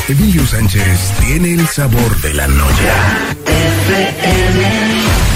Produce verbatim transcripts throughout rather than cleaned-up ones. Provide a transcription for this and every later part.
Emilio Sánchez tiene el sabor de la noche. F M.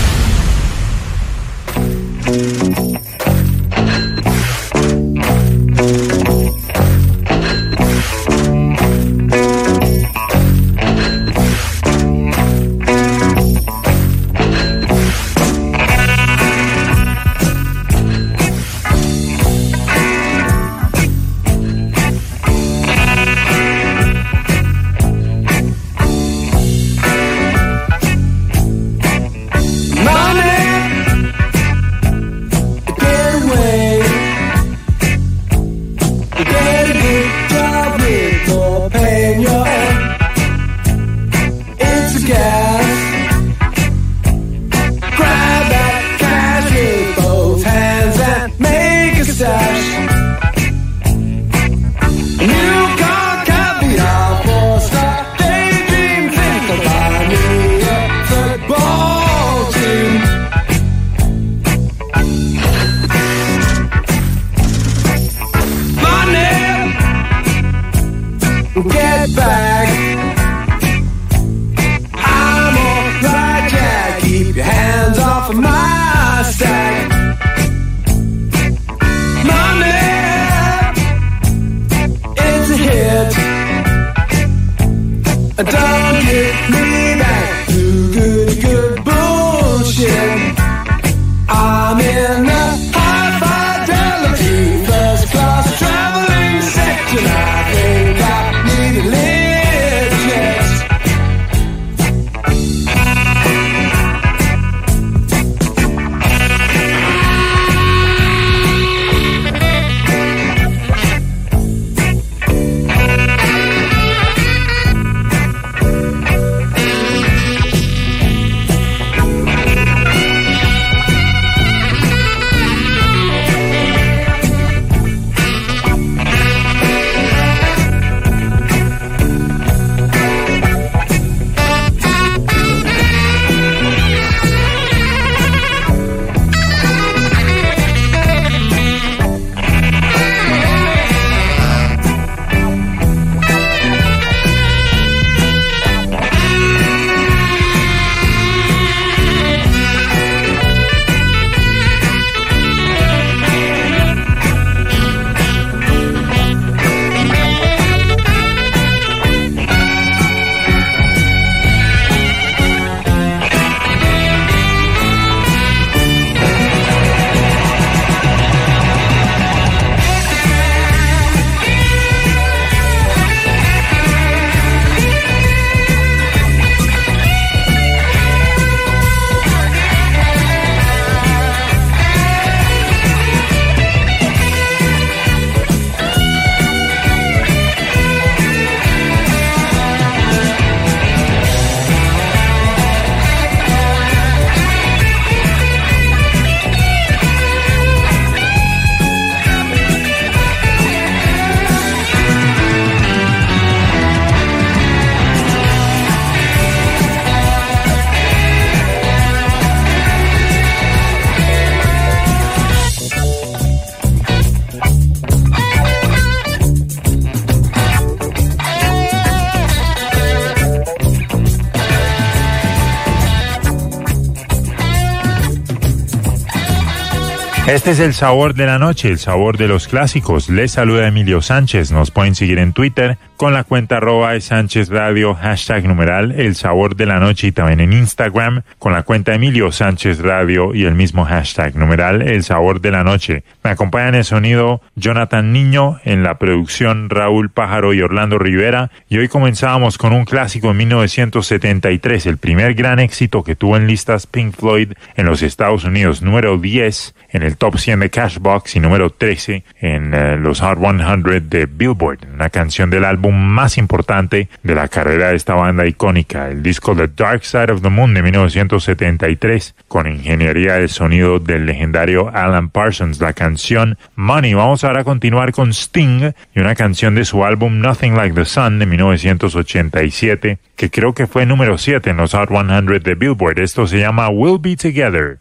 Este es el sabor de la noche, el sabor de los clásicos. Les saluda Emilio Sánchez. Nos pueden seguir en Twitter con la cuenta arroba de Sánchez Radio, hashtag numeral el sabor de la noche, y también en Instagram con la cuenta Emilio Sánchez Radio y el mismo hashtag numeral el sabor de la noche. Me acompañan en el sonido Jonathan Niño, en la producción Raúl Pájaro y Orlando Rivera, y hoy comenzábamos con un clásico en mil novecientos setenta y tres, el primer gran éxito que tuvo en listas Pink Floyd en los Estados Unidos, número diez en el top cien de Cashbox y número trece en uh, los Hot cien de Billboard, una canción del álbum más importante de la carrera de esta banda icónica, el disco The Dark Side of the Moon de mil novecientos setenta y tres, con ingeniería de sonido del legendario Alan Parsons, la canción Money. Vamos ahora a continuar con Sting y una canción de su álbum Nothing Like the Sun de mil novecientos ochenta y siete, que creo que fue número siete en los Hot cien de Billboard. Esto se llama We'll Be Together.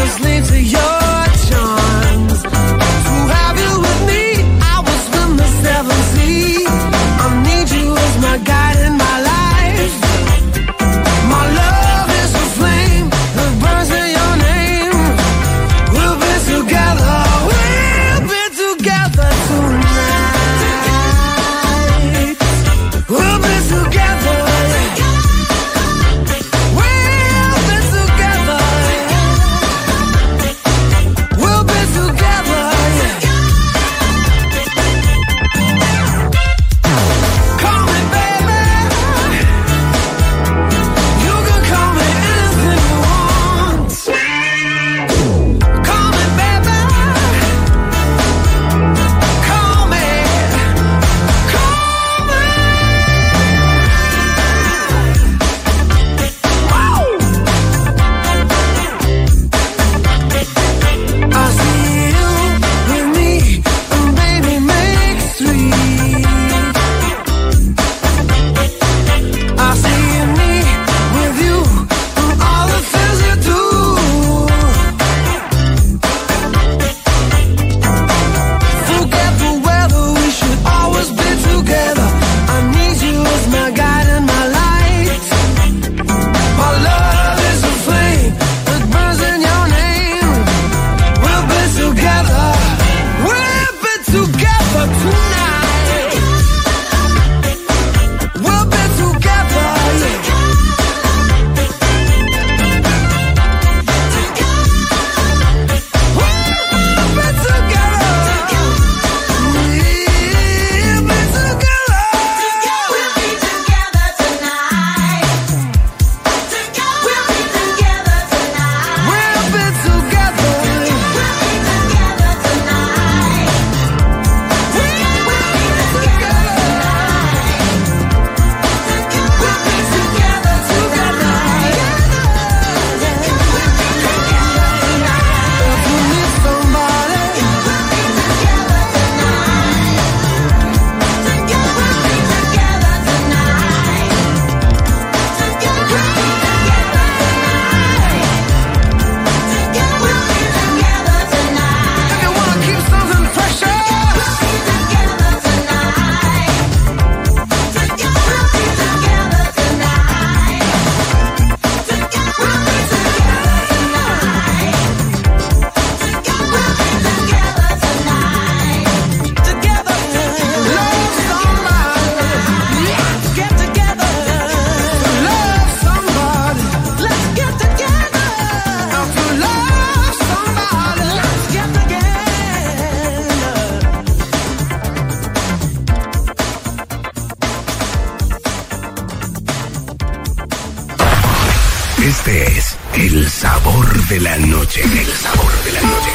Este es el sabor de la noche. El sabor de la noche.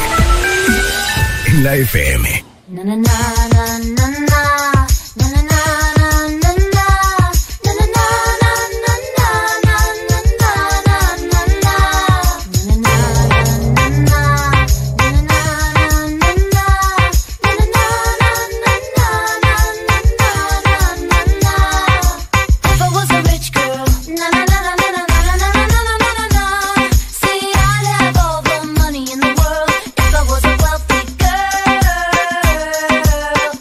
En la F M. Na, na, na, na, na, na. Girl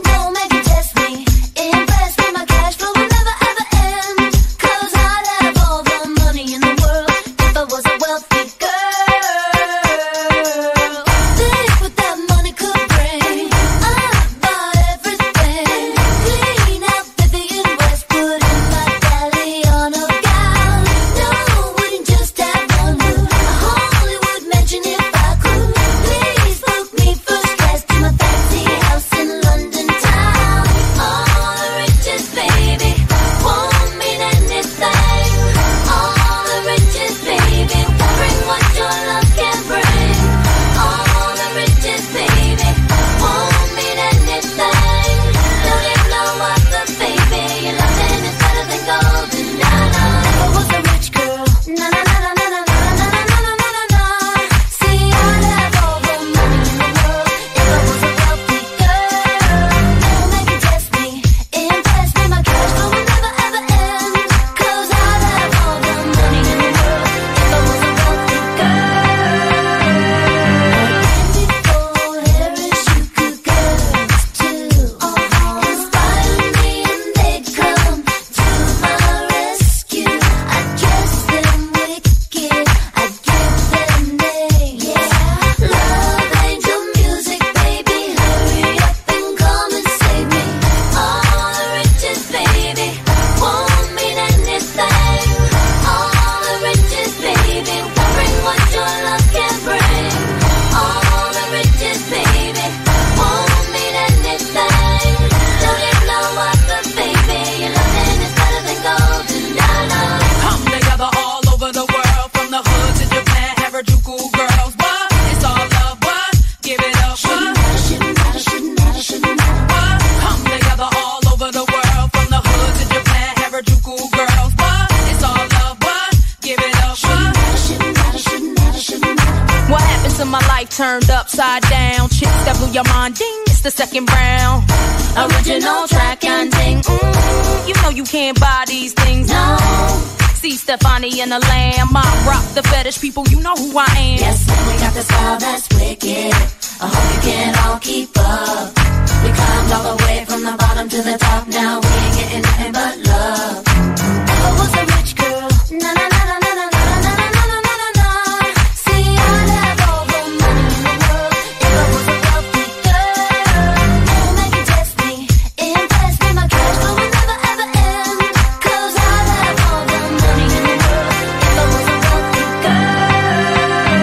my life turned upside down. Chicks that blew your mind, ding, it's the second round. Original track and ding, mm, you know you can't buy these things, no. See Stefani and the Lamb, I rock the fetish people, you know who I am. Yes, man, we got the style that's wicked. I hope you can all keep up. We climbed all the way from the bottom to the top. Now we ain't getting nothing but love. Never was a rich girl, na na na na na na na na na na na na na. See, I'd have all the money in the world if I was a wealthy girl. Never make you test me, impress me, my cash flow will never ever end. 'Cause I'd have all the money in the world if I was a wealthy girl.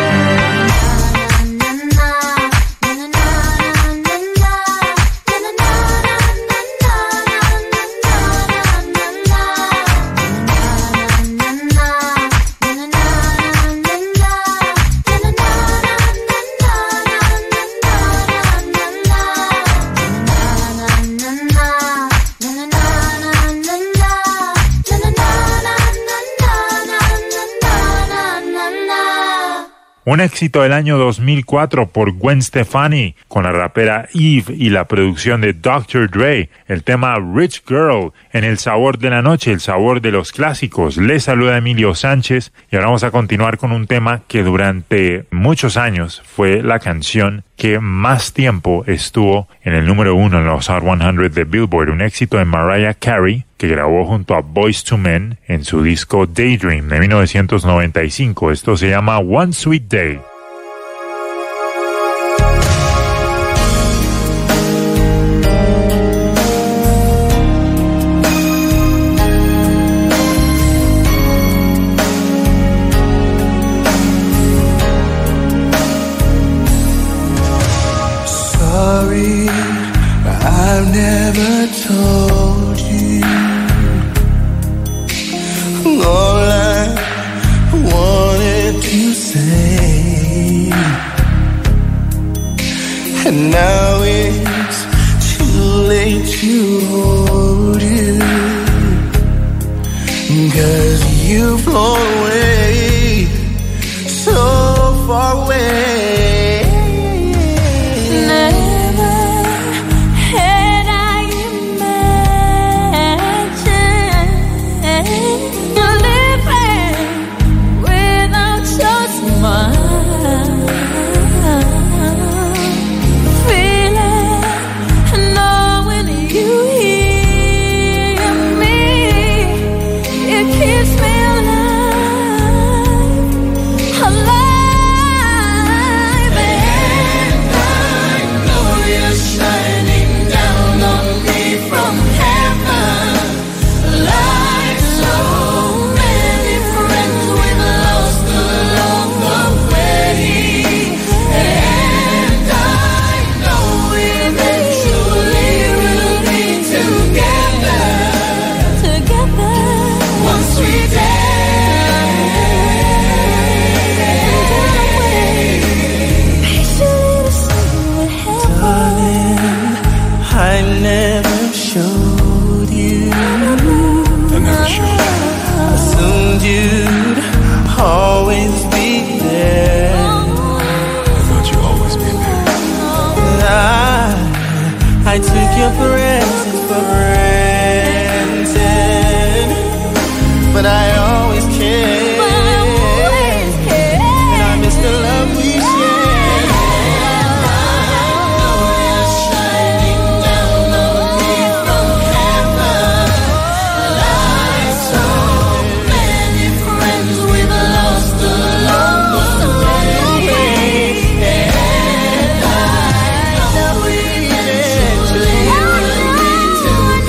Na na na na na na na na na na na na na Un éxito del año dos mil cuatro por Gwen Stefani con la rapera Eve y la producción de doctor Dre, el tema Rich Girl en El Sabor de la Noche, el sabor de los clásicos. Les saluda Emilio Sánchez y ahora vamos a continuar con un tema que durante muchos años fue la canción que más tiempo estuvo en el número uno en los Hot cien de Billboard, un éxito de Mariah Carey que grabó junto a Boyz two Men en su disco Daydream de mil novecientos noventa y cinco. Esto se llama One Sweet Day. Sorry, I've never told you all I wanted to say, and now it's too late to hold you, 'cause you've flown away, so far away. I took your presence for granted, but I always cared, and I miss the love we shared. I know you're shining down on me from heaven, like so many friends we've lost along the way, and I know we eventually will meet together.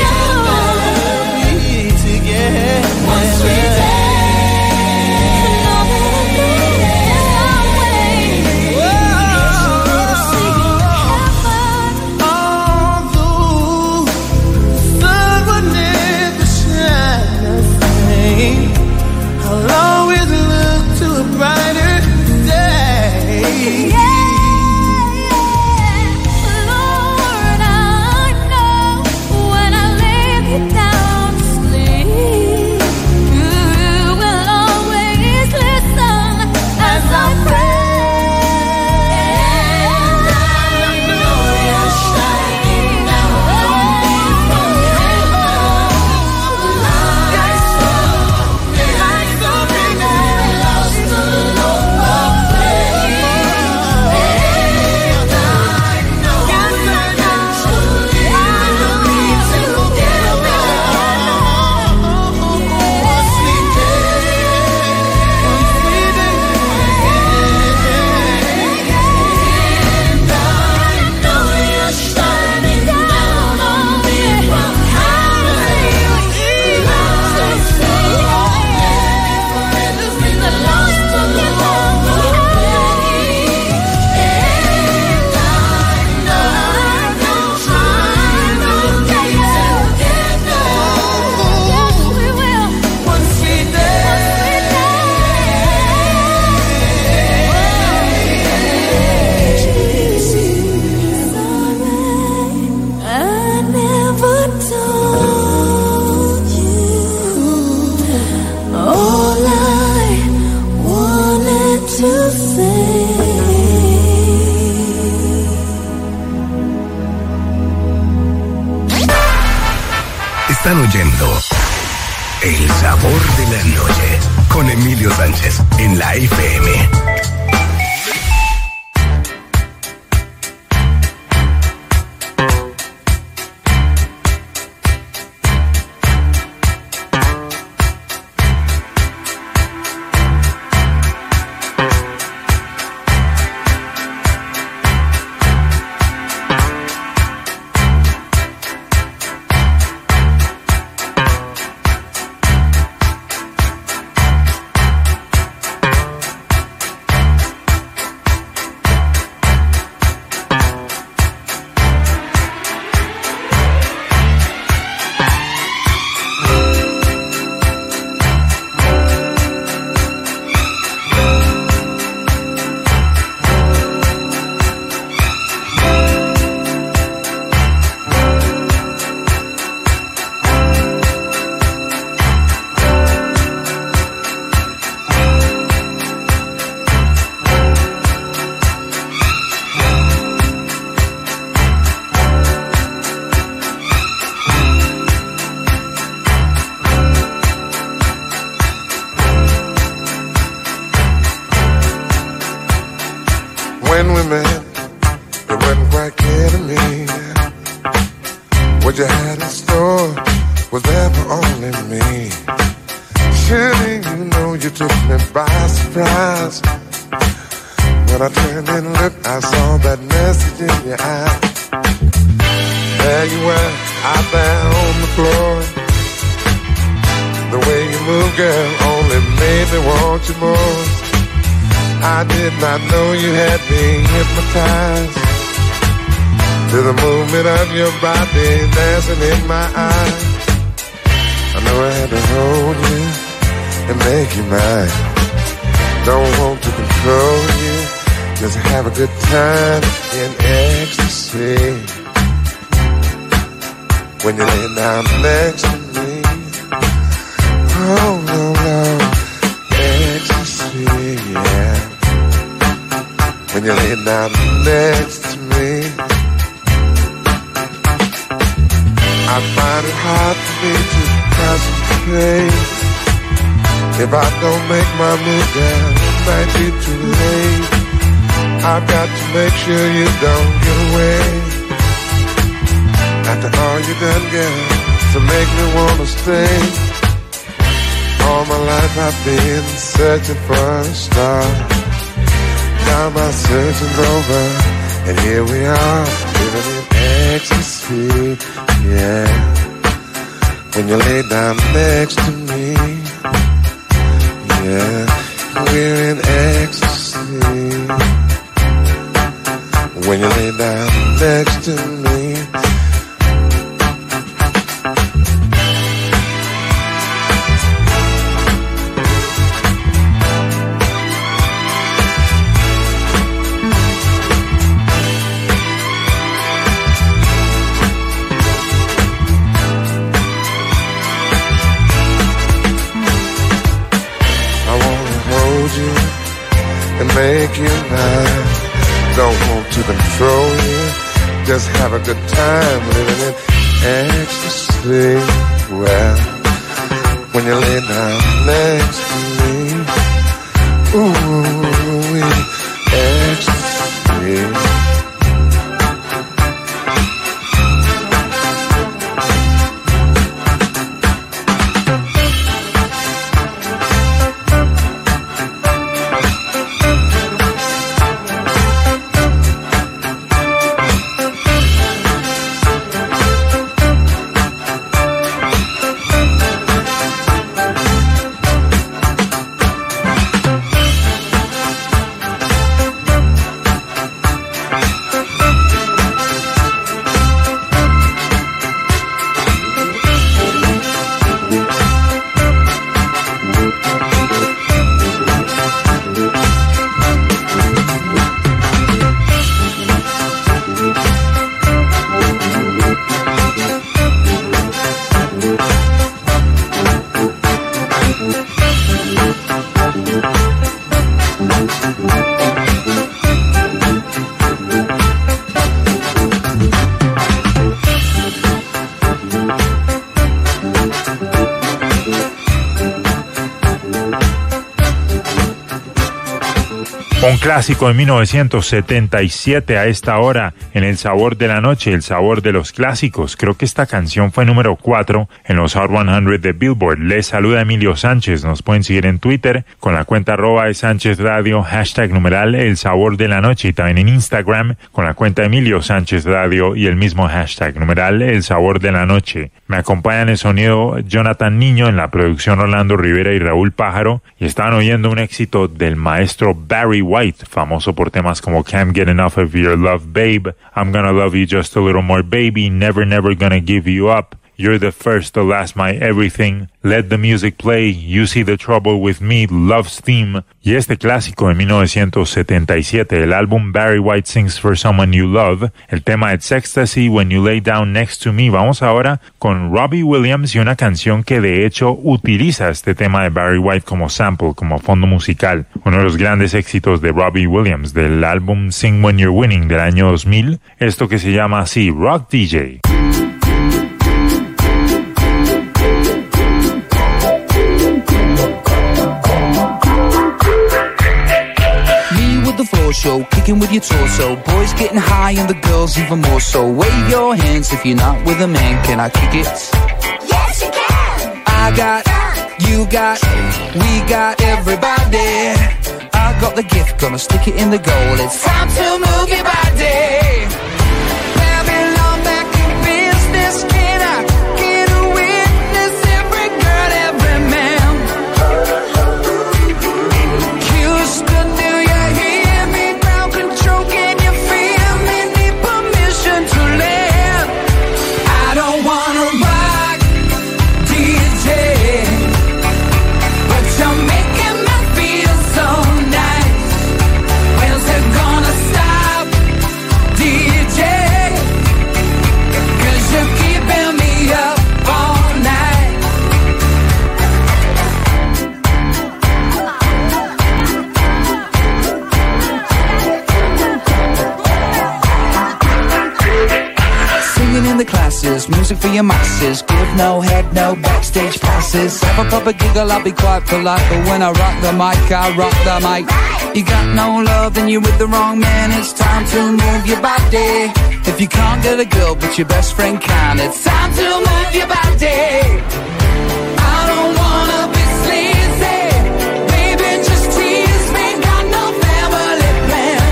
El sabor de la noche. Con Emilio Sánchez en la F M. When we met, it wasn't quite clear to me what you had in store was there for only me. Surely you know you took me by surprise. When I turned and looked, I saw that message in your eye. There you were, out there on the floor. The way you move, girl, only made me want you more. I did not know you had me hypnotized to the movement of your body dancing in my eyes. I know I had to hold you and make you mine. Don't want to control you, just have a good time in ecstasy. When you lay down next to me, oh no, no, ecstasy, yeah. When you lay down next to me, I find it hard for me to concentrate. If I don't make my move, then it might be too late. I've got to make sure you don't get away. After all you done, girl, to make me wanna stay. All my life I've been searching for a star. Now my searching's over, and here we are, living in ecstasy, yeah. When you lay down next to me, yeah, we're in ecstasy. When you lay down next to me, make you mine. Don't want to control you, just have a good time living in ecstasy. Well, when you lay down next to me, ooh, ecstasy. Un clásico de mil novecientos setenta y siete a esta hora en El Sabor de la Noche, el sabor de los clásicos. Creo que esta canción fue número cuatro en los Hot cien de Billboard. Les saluda Emilio Sánchez. Nos pueden seguir en Twitter con la cuenta arroba de Sánchez Radio, hashtag numeral El Sabor de la Noche, y también en Instagram con la cuenta Emilio Sánchez Radio y el mismo hashtag numeral El Sabor de la Noche. Me acompaña en el sonido Jonathan Niño, en la producción Orlando Rivera y Raúl Pájaro, y estaban oyendo un éxito del maestro Barry White, famoso por temas como Can't Get Enough of Your Love, Babe, I'm Gonna Love You Just a Little More, Baby, Never Never Gonna Give You Up, You're the First, the Last, My Everything, Let the Music Play, You See the Trouble with Me, Love's Theme, y este clásico de mil novecientos setenta y siete, el álbum Barry White Sings for Someone You Love, el tema It's Ecstasy, When You Lay Down Next to Me. Vamos ahora con Robbie Williams y una canción que de hecho utiliza este tema de Barry White como sample, como fondo musical. Uno de los grandes éxitos de Robbie Williams del álbum Sing When You're Winning del año dos mil, esto que se llama así, Rock D J. Show, kicking with your torso. Boys getting high and the girls even more so. Wave your hands if you're not with a man. Can I kick it? Yes, you can. I got, you got, we got everybody. I got the gift, gonna stick it in the goal. It's time to move your body. Babylon back in business. Can I get a witness? Every girl, every man. Houston, do you hear me? Ground control, can you feel me? Need permission to land. I don't wanna rock D J, but you're making me feel so nice. When's it gonna stop, D J? 'Cause you're keeping me up all night. Singing in the classes, music for your masses. Give no head, no backstage passes. Have a proper giggle, I'll be quite polite. But when I rock the mic, I rock the mic. You got no love, then you're with the wrong man. It's time to move your body. If you can't get a girl, but your best friend can, it's time to move your body. I don't wanna be sleazy. Baby, just tease me. Got no family plan.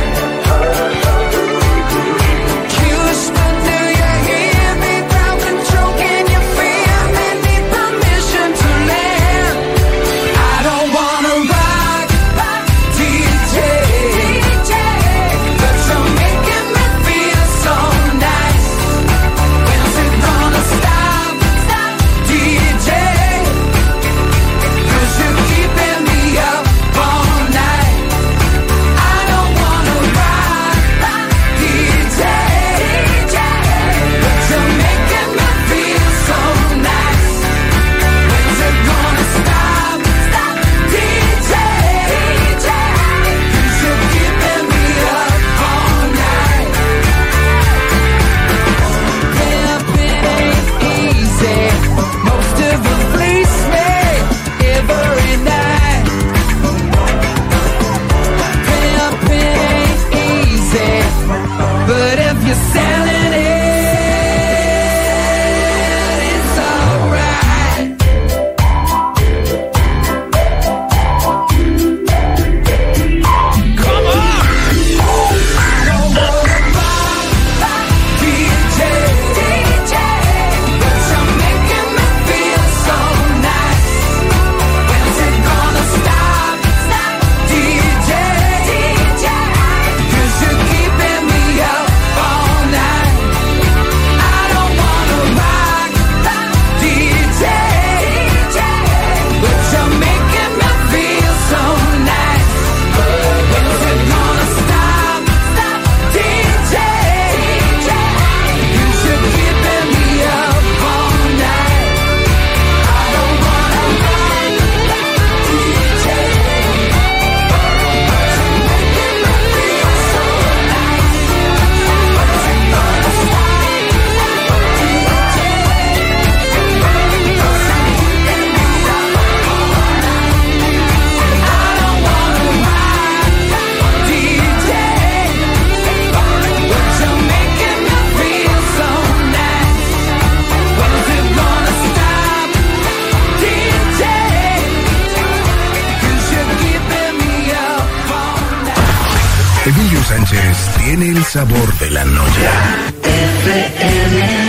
Houston, do you hear me? Ground control, can you feel me? Need permission to land. I don't wanna rock D J, but you're making me feel so nice. When's it gonna stop, D J? noches tiene el sabor de la noche. F M.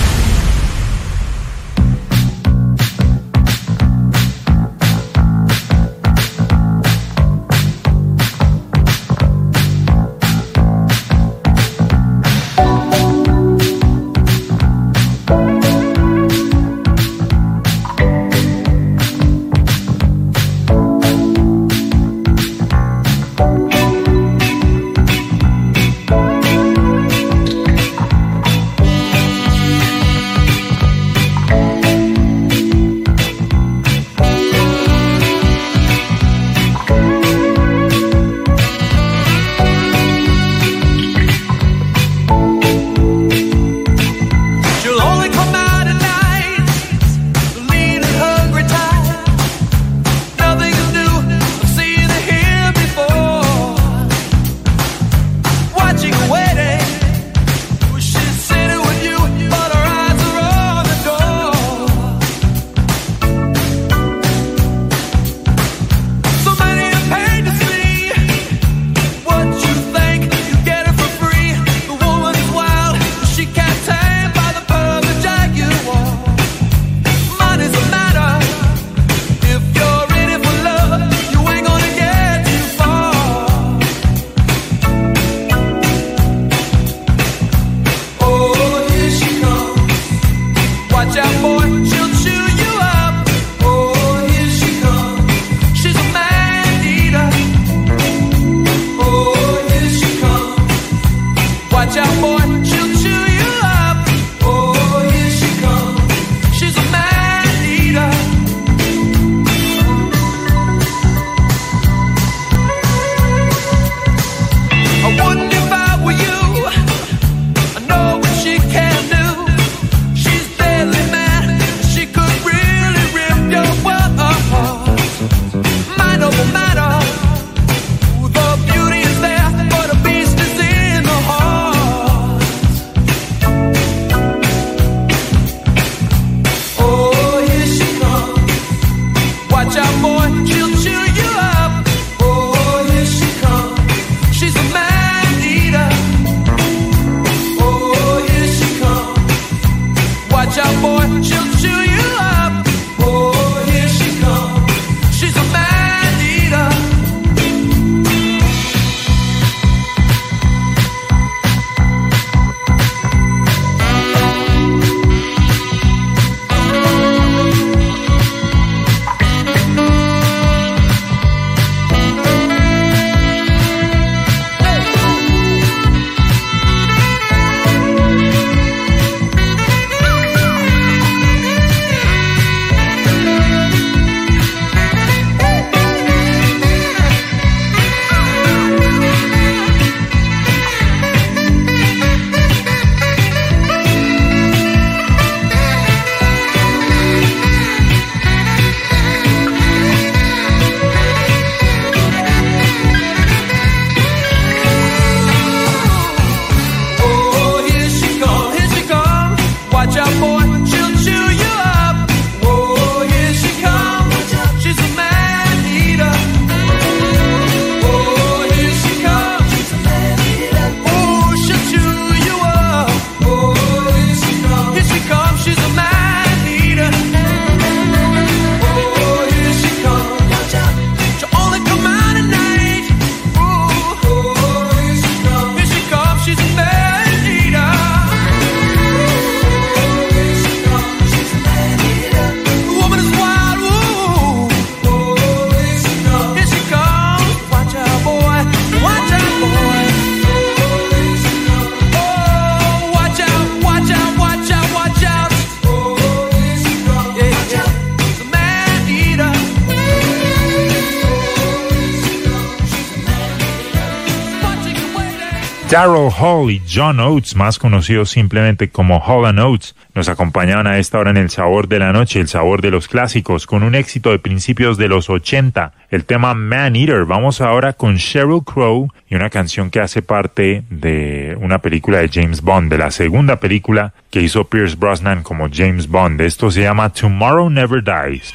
Daryl Hall y John Oates, más conocidos simplemente como Hall and Oates, nos acompañaban a esta hora en El Sabor de la Noche, el sabor de los clásicos, con un éxito de principios de los ochenta, el tema Man Eater. Vamos ahora con Sheryl Crow y una canción que hace parte de una película de James Bond, de la segunda película que hizo Pierce Brosnan como James Bond. Esto se llama Tomorrow Never Dies.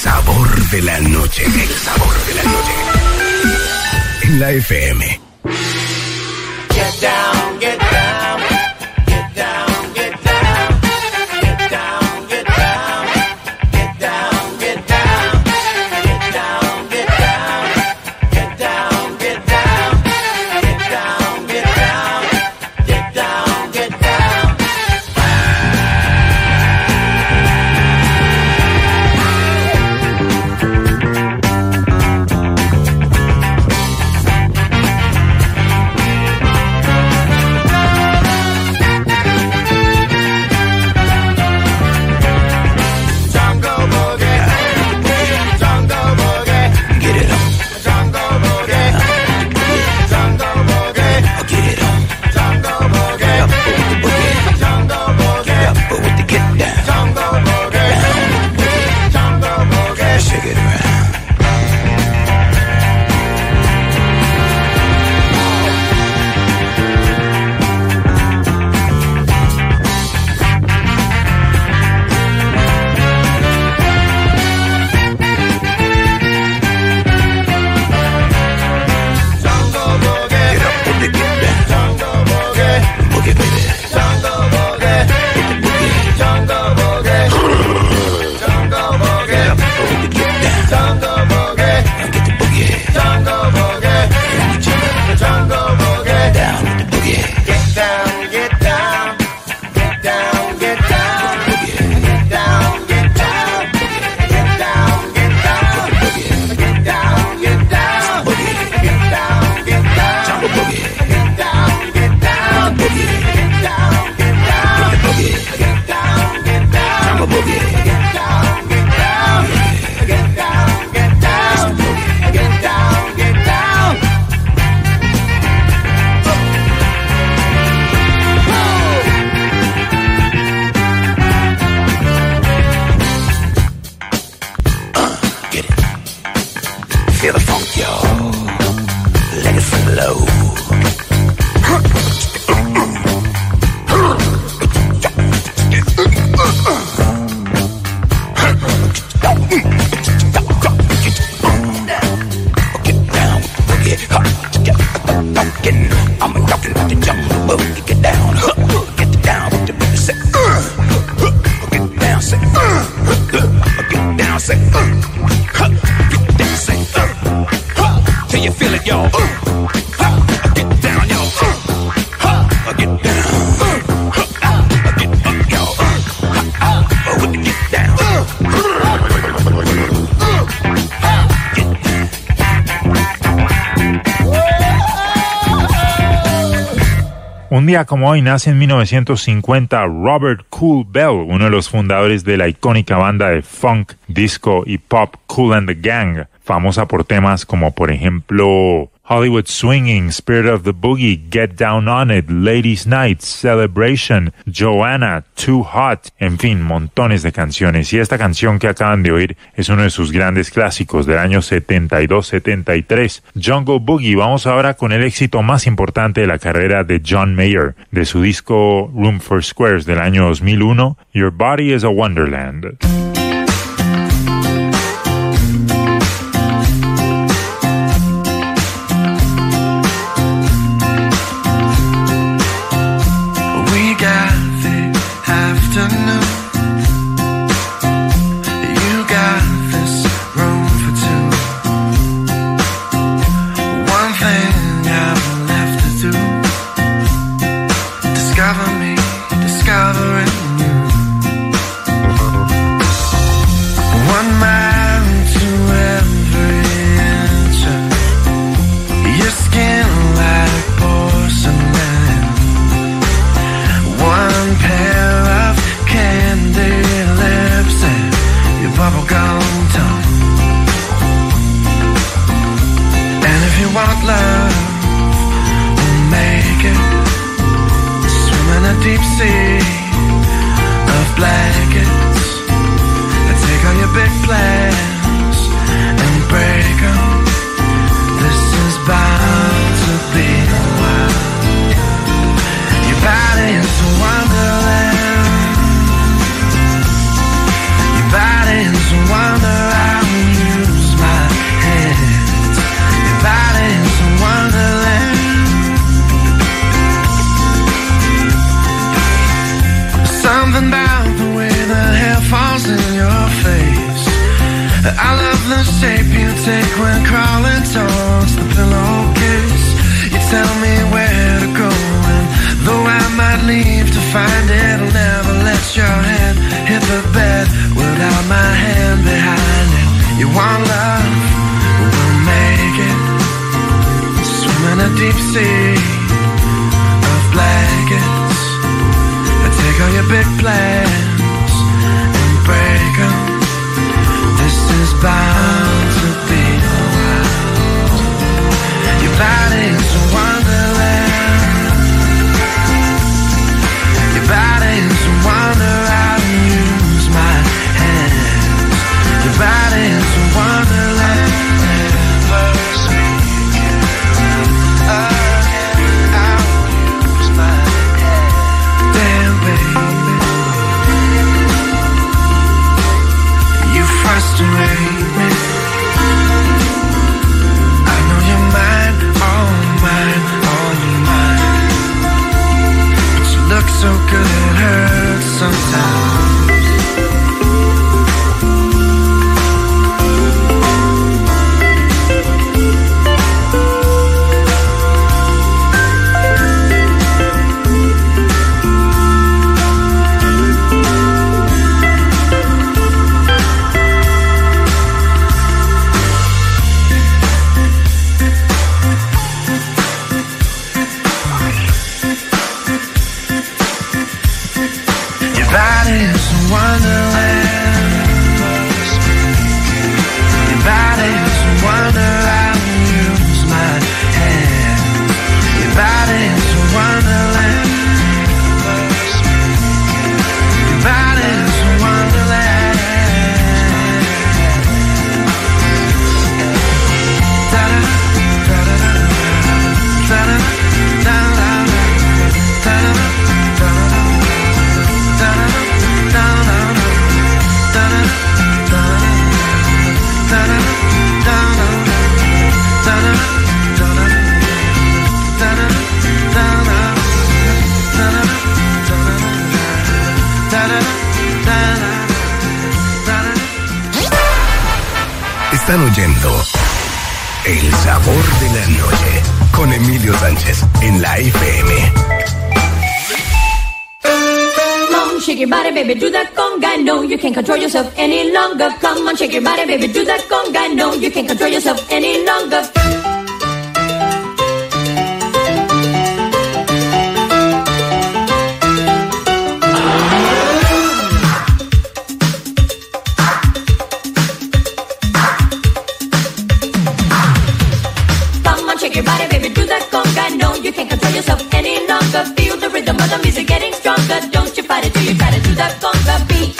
sabor de la noche. El sabor de la noche. En la F M. Get down, get down, get down, get down, get down, get down, get down, get down, get down, get down, get down, get down, get down, get down, get down, get down. Un día como hoy nace en mil novecientos cincuenta Robert Kool Bell, uno de los fundadores de la icónica banda de funk, disco y pop Kool and the Gang, famosa por temas como por ejemplo Hollywood Swinging, Spirit of the Boogie, Get Down on It, Ladies Night, Celebration, Joanna, Too Hot, en fin, montones de canciones. Y esta canción que acaban de oír es uno de sus grandes clásicos del año setenta y dos setenta y tres, Jungle Boogie. Vamos ahora con el éxito más importante de la carrera de John Mayer, de su disco Room for Squares del año dos mil uno, Your Body is a Wonderland. Deep sea of blankets, and take all your big plans and break them. This is bound to be a while. Your body is a wonderland. Your body is a wonderland. shape you take when crawling towards the pillowcase. You tell me where to go, and though I might leave to find it, I'll never let your hand hit the bed without my hand behind it. You want love, we'll make it. Swim in a deep sea of blankets. I take all your big plans and break them. This is bound to be a while. Your body's a wonderland. Your body's a wonder. I'll use my hands. Your body's a wonderland. Never speak again. I'll use my hands. Damn, baby, you frustrate me. I know you're mine, all mine, all mine. But you look so good it hurts sometimes. Body's a wonderland. Your body's a wonder. I'll use my hand. Your body's a wonderland. Your body's a wonderland. Da da da da da da da da da da da. Están oyendo El Sabor de la Noche con Emilio Sánchez en la F M. Shake your body, baby, do that conga. No, you can't control yourself any longer. Come on, shake your body, baby, do that conga. No, you can't control yourself any longer. Come on, shake your body, baby, do that conga. No, you can't control yourself any longer. Feel the rhythm of the music getting stronger. Don't you fight it till you try to do that conga beat.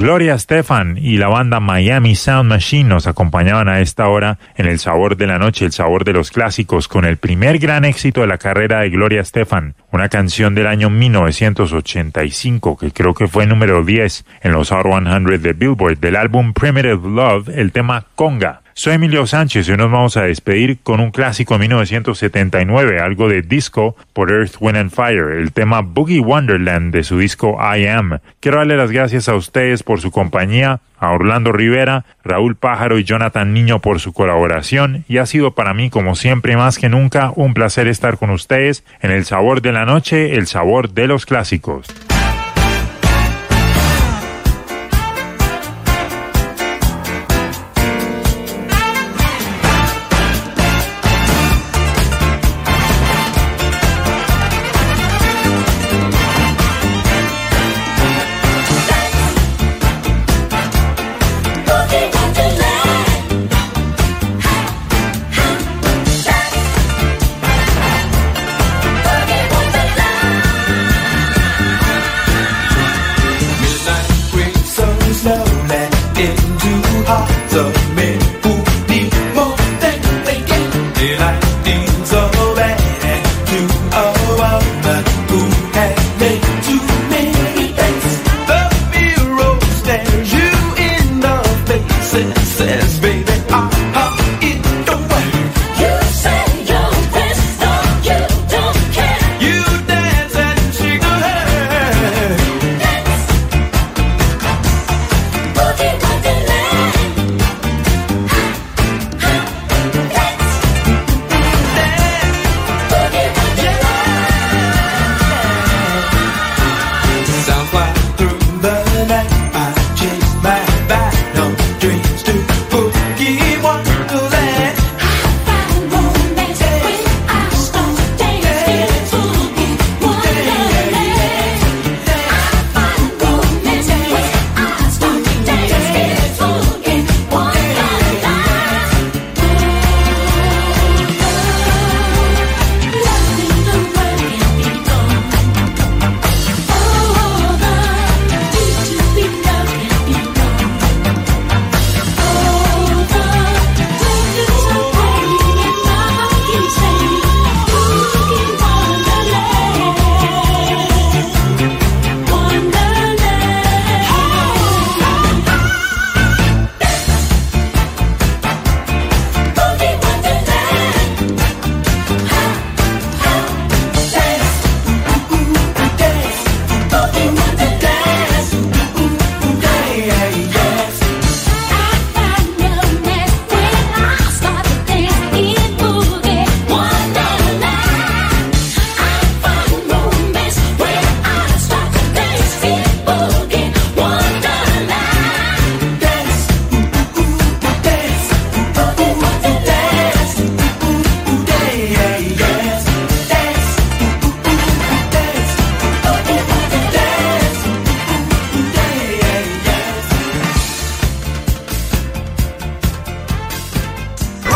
Gloria Estefan y la banda Miami Sound Machine nos acompañaban a esta hora en El Sabor de la Noche, el sabor de los clásicos, con el primer gran éxito de la carrera de Gloria Estefan, una canción del año mil novecientos ochenta y cinco que creo que fue número diez en los Hot cien de Billboard, del álbum Primitive Love, el tema Conga. Soy Emilio Sánchez y hoy nos vamos a despedir con un clásico de mil novecientos setenta y nueve, algo de disco por Earth, Wind and Fire, el tema Boogie Wonderland de su disco I Am. Quiero darle las gracias a ustedes por su compañía, a Orlando Rivera, Raúl Pájaro y Jonathan Niño por su colaboración, y ha sido para mí, como siempre, más que nunca, un placer estar con ustedes en El Sabor de la Noche, el sabor de los clásicos. Slowly into hearts of